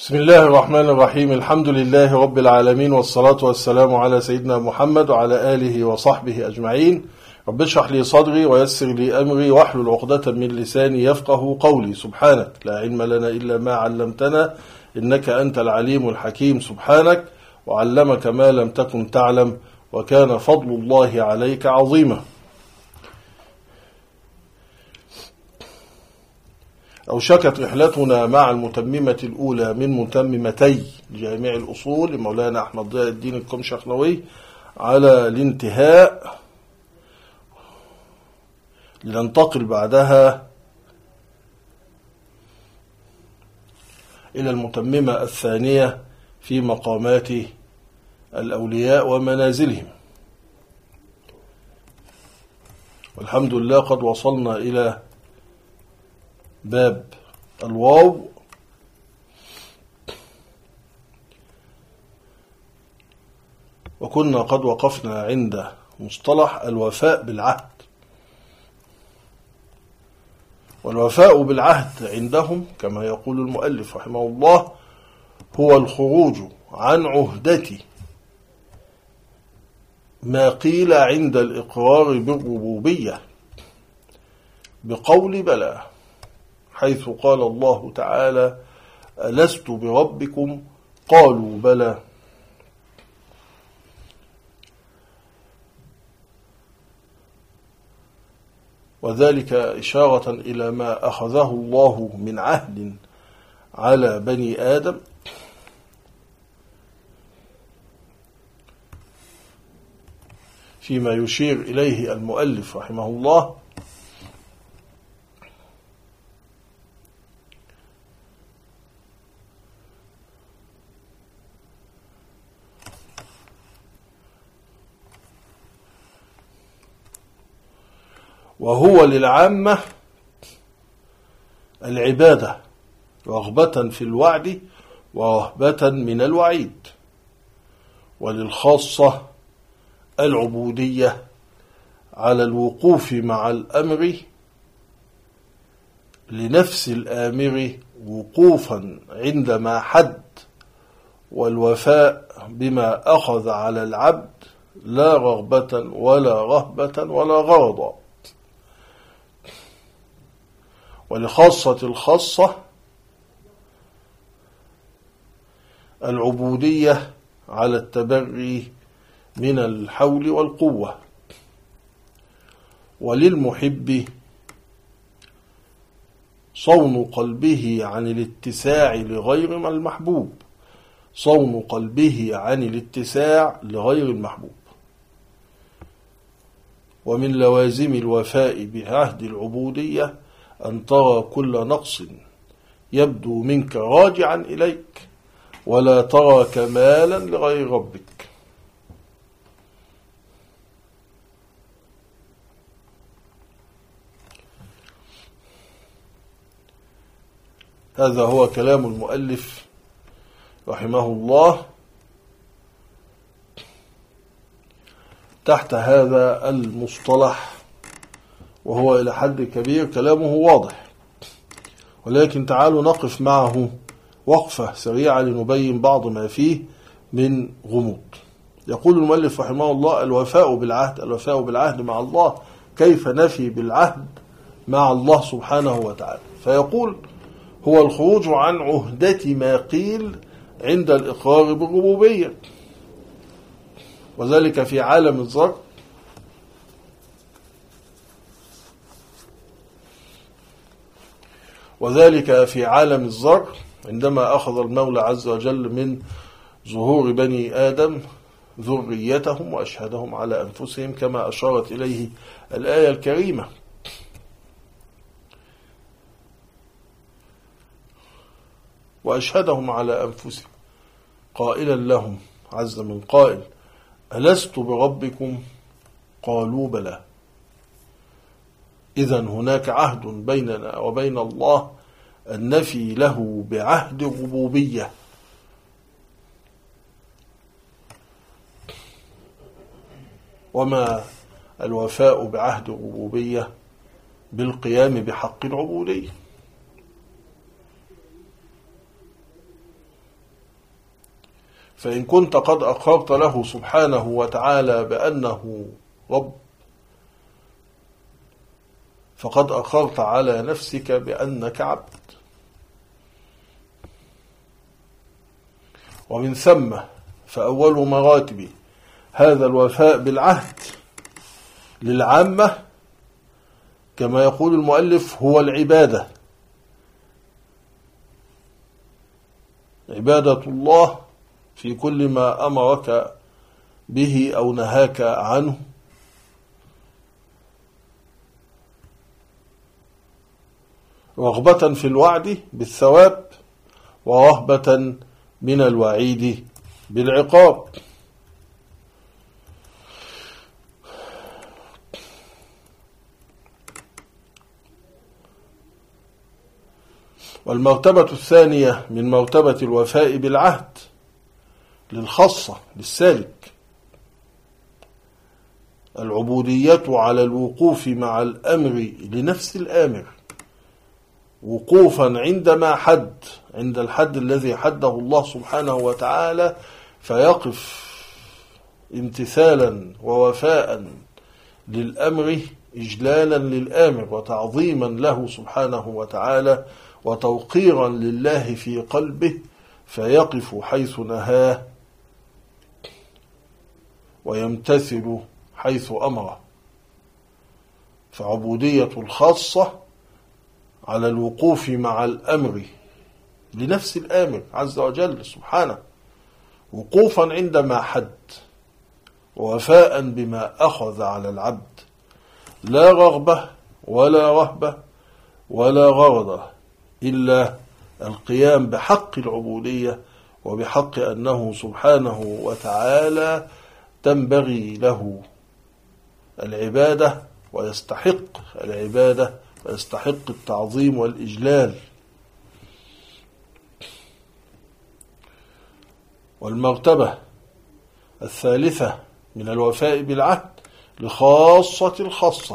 بسم الله الرحمن الرحيم. الحمد لله رب العالمين، والصلاة والسلام على سيدنا محمد وعلى آله وصحبه أجمعين. رب اشرح لي صدري ويسر لي أمري واحلل عقدة من لساني يفقه قولي. سبحانك لا علم لنا إلا ما علمتنا إنك أنت العليم الحكيم. سبحانك وعلمك ما لم تكن تعلم وكان فضل الله عليك عظيما. أوشكت رحلتنا مع المتممة الأولى من متممتي جامع الأصول لمولانا أحمد ضياء الدين القمشخنوي على الانتهاء، لننتقل بعدها إلى المتممة الثانية في مقامات الأولياء ومنازلهم. والحمد لله قد وصلنا إلى باب الواو، وكنا قد وقفنا عند مصطلح الوفاء بالعهد. والوفاء بالعهد عندهم كما يقول المؤلف رحمه الله هو الخروج عن عهدة ما قيل عند الإقرار بالربوبية بقول بلى، حيث قال الله تعالى: ألست بربكم؟ قالوا بلى. وذلك إشارة إلى ما أخذه الله من عهد على بني آدم فيما يشير إليه المؤلف رحمه الله وهو للعامة العبادة رغبة في الوعد ورهبة من الوعيد، وللخاصة العبودية على الوقوف مع الأمر لنفس الآمر وقوفا عندما حد، والوفاء بما أخذ على العبد لا رغبة ولا رهبة ولا غرض. ولخاصة الخاصة العبودية على التبري من الحول والقوة. وللمحب صون قلبه عن الاتساع لغير المحبوب، صون قلبه عن الاتساع لغير المحبوب. ومن لوازم الوفاء بعهد العبودية أن ترى كل نقص يبدو منك راجعا إليك، ولا ترى كمالا لغير ربك. هذا هو كلام المؤلف رحمه الله تحت هذا المصطلح، وهو إلى حد كبير كلامه واضح، ولكن تعالوا نقف معه وقفة سريعة لنبين بعض ما فيه من غموض. يقول المؤلف رحمه الله: الوفاء بالعهد. الوفاء بالعهد مع الله، كيف نفي بالعهد مع الله سبحانه وتعالى؟ فيقول: هو الخروج عن عهدة ما قيل عند الإقرار بالربوبية، وذلك في عالم الذر عندما أخذ المولى عز وجل من ظهور بني آدم ذريتهم وأشهدهم على أنفسهم، كما أشارت إليه الآية الكريمة. وأشهدهم على أنفسهم قائلا لهم عز من قائل: ألست بربكم؟ قالوا بلى. إذن هناك عهد بيننا وبين الله النفي له بعهد الربوبية. وما الوفاء بعهد الربوبية؟ بالقيام بحق العبودية. فإن كنت قد أقررت له سبحانه وتعالى بأنه رب فقد أقررت على نفسك بأنك عبد. ومن ثم فأول مراتب هذا الوفاء بالعهد للعامة كما يقول المؤلف هو العبادة، عبادة الله في كل ما أمرك به أو نهاك عنه، رغبة في الوعد بالثواب ورهبة من الوعيد بالعقاب. والمرتبة الثانية من مرتبة الوفاء بالعهد للخاصة للسالك العبودية على الوقوف مع الأمر لنفس الآمر، وقوفا عندما حد، عند الحد الذي حده الله سبحانه وتعالى، فيقف امتثالا ووفاء للأمر إجلالا للآمر وتعظيما له سبحانه وتعالى وتوقيرا لله في قلبه، فيقف حيث نهاه ويمتثل حيث أمره. فعبودية الخاصة على الوقوف مع الأمر لنفس الآمر عز وجل سبحانه، وقوفا عندما حد ووفاء بما أخذ على العبد، لا رغبة ولا رهبة ولا غرض إلا القيام بحق العبودية وبحق أنه سبحانه وتعالى تنبغي له العبادة ويستحق العبادة ويستحق التعظيم والإجلال. والمرتبة الثالثة من الوفاء بالعهد لخاصة الخاصة،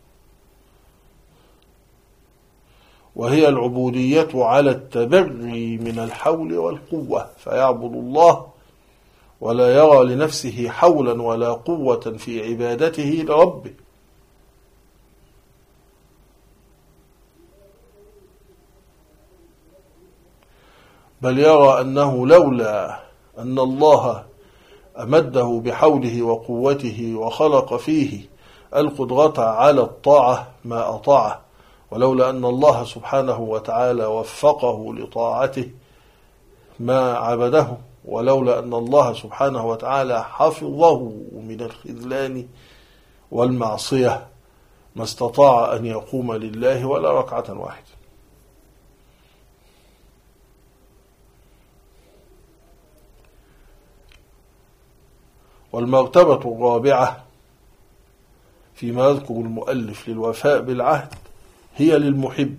وهي العبودية على التبري من الحول والقوة، فيعبد الله ولا يرى لنفسه حولا ولا قوة في عبادته لربه، بل يرى أنه لولا أن الله أمده بحوله وقوته وخلق فيه القدرة على الطاعة ما أطاعه، ولولا أن الله سبحانه وتعالى وفقه لطاعته ما عبده، ولولا أن الله سبحانه وتعالى حفظه من الخذلان والمعصية ما استطاع أن يقوم لله ولا ركعة واحدة. والمرتبة الرابعة فيما يذكر المؤلف للوفاء بالعهد هي للمحب،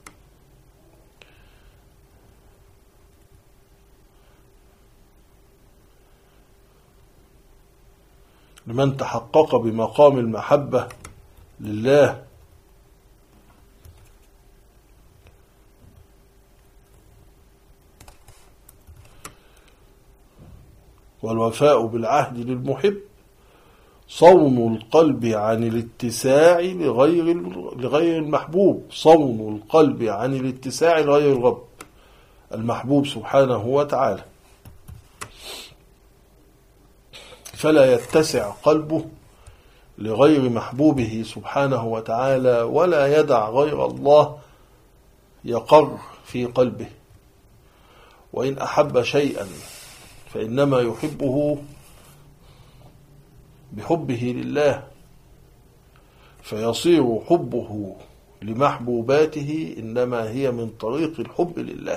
لمن تحقق بمقام المحبة لله. والوفاء بالعهد للمحب صون القلب عن الاتساع لغير المحبوب، صون القلب عن الاتساع لغير الرب المحبوب سبحانه وتعالى، فلا يتسع قلبه لغير محبوبه سبحانه وتعالى، ولا يدع غير الله يقر في قلبه. وإن أحب شيئا فإنما يحبه بحبه لله، فيصير حبه لمحبوباته إنما هي من طريق الحب لله.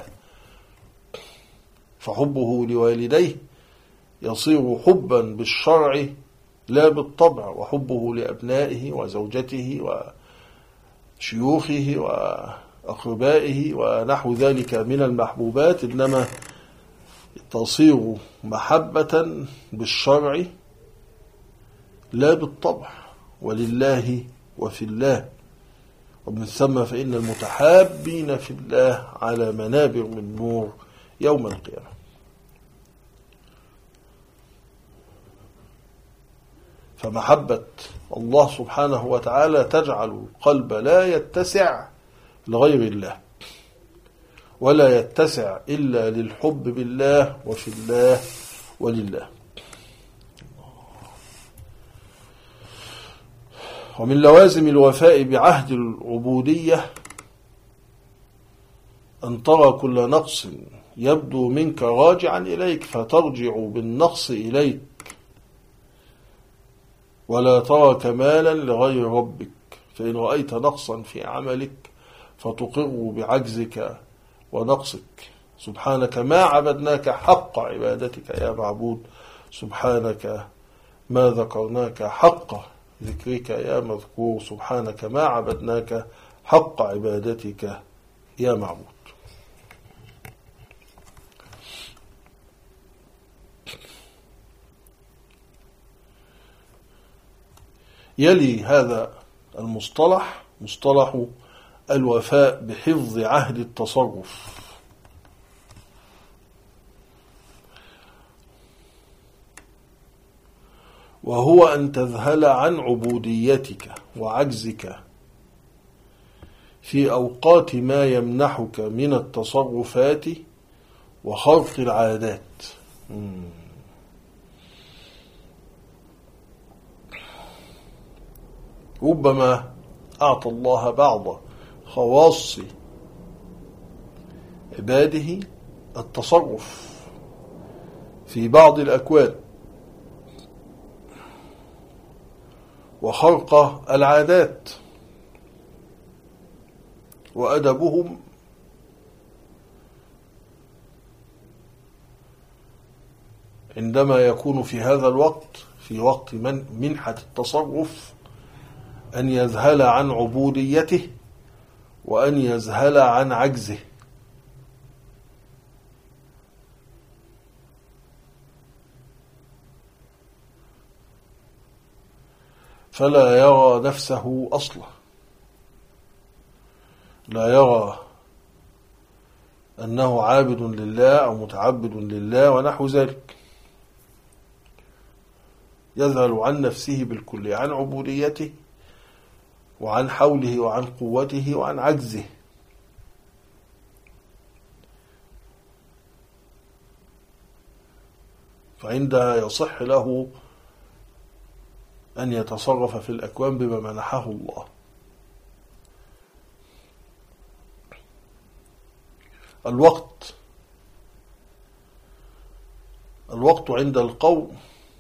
فحبه لوالديه يصير حبا بالشرع لا بالطبع، وحبه لأبنائه وزوجته وشيوخه وأقربائه ونحو ذلك من المحبوبات إنما تصير محبة بالشرع لا بالطبع، ولله وفي الله. ومن ثم فإن المتحابين في الله على منابر من نور يوم القيامة. فمحبة الله سبحانه وتعالى تجعل القلب لا يتسع لغير الله، ولا يتسع إلا للحب بالله وفي الله ولله. ومن لوازم الوفاء بعهد العبودية أن ترى كل نقص يبدو منك راجعا إليك فترجع بالنقص إليك، ولا ترى كمالا لغير ربك. فإن رأيت نقصا في عملك فتقر بعجزك ونقصك. سبحانك ما عبدناك حق عبادتك يا معبود، سبحانك ما ذكرناك حق ذكرك يا مذكور، سبحانك ما عبدناك حق عبادتك يا معبود. يلي هذا المصطلح مصطلح الوفاء بحفظ عهد التصرف. وهو أن تذهل عن عبوديتك وعجزك في أوقات ما يمنحك من التصرفات وخرق العادات. ربما أعطى الله بعض خواص عباده التصرف في بعض الأكوان وخرق العادات، وأدبهم عندما يكون في هذا الوقت، في وقت منحة التصرف، أن يذهل عن عبوديته وأن يذهل عن عجزه. فلا يرى نفسه أصلا، لا يرى أنه عابد لله أو متعبد لله ونحو ذلك. يذهل عن نفسه بالكل، عن عبوديته وعن حوله وعن قوته وعن عجزه. فعندها يصح له أن يتصرف في الأكوان بما منحه الله. الوقت عند القوم،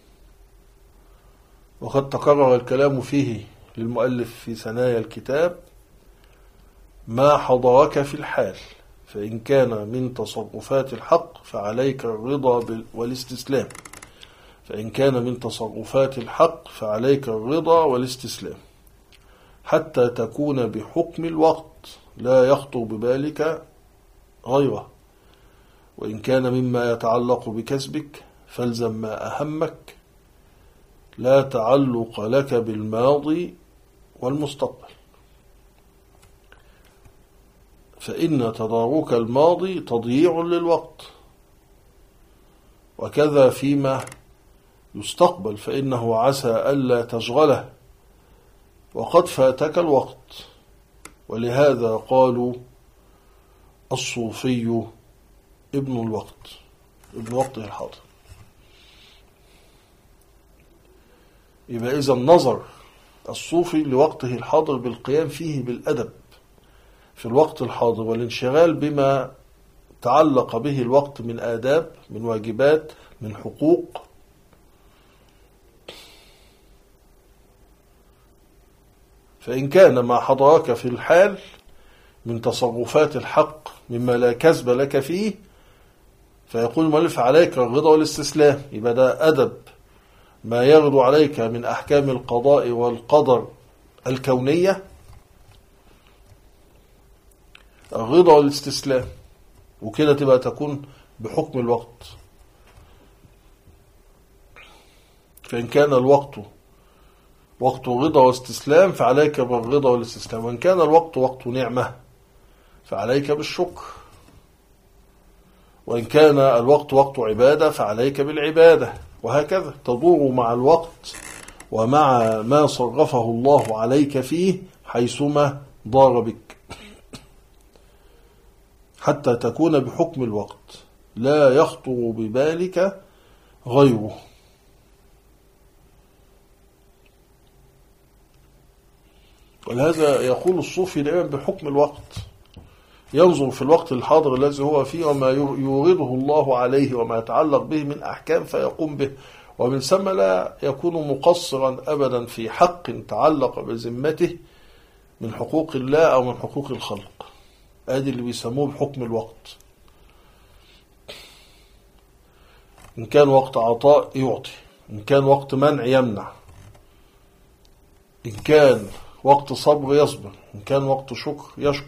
وقد تكرر الكلام فيه للمؤلف في ثنايا الكتاب، ما حضرك في الحال، فإن كان من تصرفات الحق فعليك الرضا والاستسلام، فإن كان من تصرفات الحق فعليك الرضا والاستسلام، حتى تكون بحكم الوقت لا يخطر ببالك غيره. وإن كان مما يتعلق بكسبك فالزم ما أهمك، لا تعلق لك بالماضي والمستقبل، فإن تدارك الماضي تضييع للوقت، وكذا فيما يستقبل، فإنه عسى ألا تشغله وقد فاتك الوقت. ولهذا قالوا الصوفي ابن الوقت، ابن وقته الحاضر. يبقى إذا النظر الصوفي لوقته الحاضر بالقيام فيه بالأدب في الوقت الحاضر، والانشغال بما تعلق به الوقت من آداب، من واجبات، من حقوق. فإن كان ما حضرك في الحال من تصرفات الحق مما لا كسب لك فيه، فيقول المؤلف عليك الرضا والاستسلام. يبقى ده أدب ما يغدو عليك من أحكام القضاء والقدر الكونية، الرضا والاستسلام، وكده تبقى تكون بحكم الوقت. فإن كان الوقت وقت رضا واستسلام فعليك بالرضا والاستسلام، وإن كان الوقت وقت نعمة فعليك بالشكر، وإن كان الوقت وقت عبادة فعليك بالعبادة، وهكذا تدور مع الوقت ومع ما صرفه الله عليك فيه حيثما ضار بك، حتى تكون بحكم الوقت لا يخطر ببالك غيره. ولهذا يقول الصوفي دائما بحكم الوقت، ينظر في الوقت الحاضر الذي هو فيه وما يورده الله عليه وما يتعلق به من أحكام فيقوم به، ومن ثم لا يكون مقصرا أبدا في حق تعلق بذمته من حقوق الله أو من حقوق الخلق. ادي اللي بيسموه بحكم الوقت. إن كان وقت عطاء يعطي، إن كان وقت منع يمنع، إن كان وقت صبر يصبر، إن كان وقت شكر يشكر،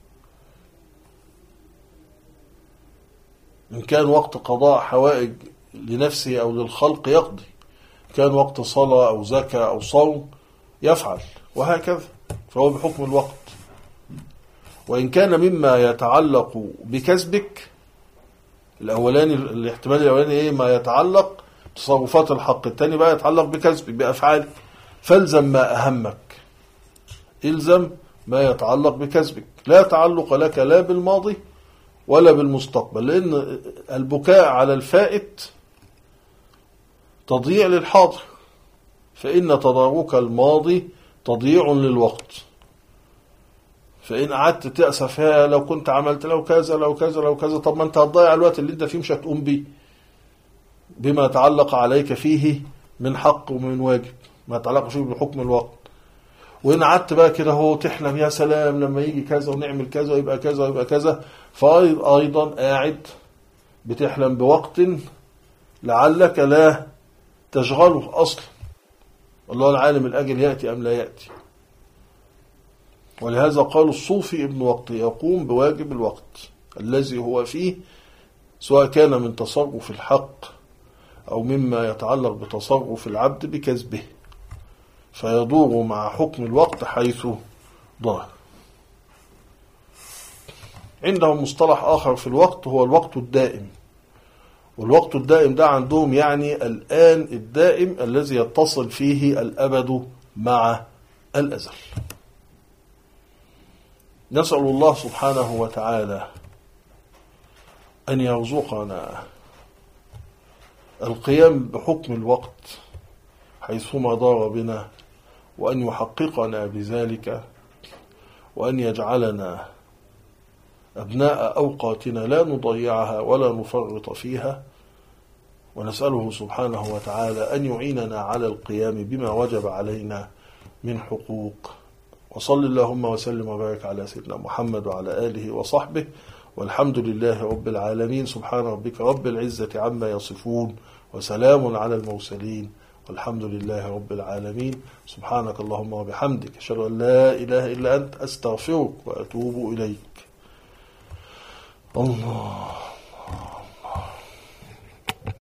إن كان وقت قضاء حوائج لنفسه أو للخلق يقضي، إن كان وقت صلاة أو زكاة أو صوم يفعل، وهكذا. فهو بحكم الوقت. وإن كان مما يتعلق بكسبك، الأولاني الاحتمال الأولاني إيه؟ ما يتعلق تصرفات الحق، الثاني بقى يتعلق بكسبك بأفعال، فالزم ما أهمك، إلزم ما يتعلق بكسبك، لا تعلق لك لا بالماضي ولا بالمستقبل، لأن البكاء على الفائت تضييع للحاضر، فإن تدارك الماضي تضييع للوقت. فإن قعدت تأسف لو كنت عملت لو كذا لو كذا لو كذا، طب ما أنت هتضيع الوقت اللي أنت فيه، مش هتقوم بيه بما تعلق عليك فيه من حق ومن واجب، ما تعلق فيه بحكم الوقت. وإن قعدت بقى كده هو تحلم يا سلام لما يجي كذا ونعمل كذا ويبقى كذا ويبقى كذا، فأيضا قاعد بتحلم بوقت لعلك لا تشغله أصلا، والله العالم الأجل يأتي أم لا يأتي. ولهذا قال الصوفي ابن وقت يقوم بواجب الوقت الذي هو فيه، سواء كان من تصرف الحق أو مما يتعلق بتصرف العبد بكسبه، فيدور مع حكم الوقت حيث ضار. عندهم مصطلح آخر في الوقت هو الوقت الدائم. والوقت الدائم ده عندهم يعني الآن الدائم الذي يتصل فيه الأبد مع الأزل. نسأل الله سبحانه وتعالى أن يرزقنا القيام بحكم الوقت حيثما دار بنا، وأن يحققنا بذلك، وأن يجعلنا أبناء أوقاتنا لا نضيعها ولا نفرط فيها. ونسأله سبحانه وتعالى أن يعيننا على القيام بما وجب علينا من حقوق. وصل اللهم وسلم وبارك على سيدنا محمد وعلى آله وصحبه، والحمد لله رب العالمين. سبحان ربك رب العزة عما يصفون، وسلام على المرسلين، والحمد لله رب العالمين. سبحانك اللهم وبحمدك، أشهد أن لا إله إلا أنت، أستغفرك وأتوب إليك. الله.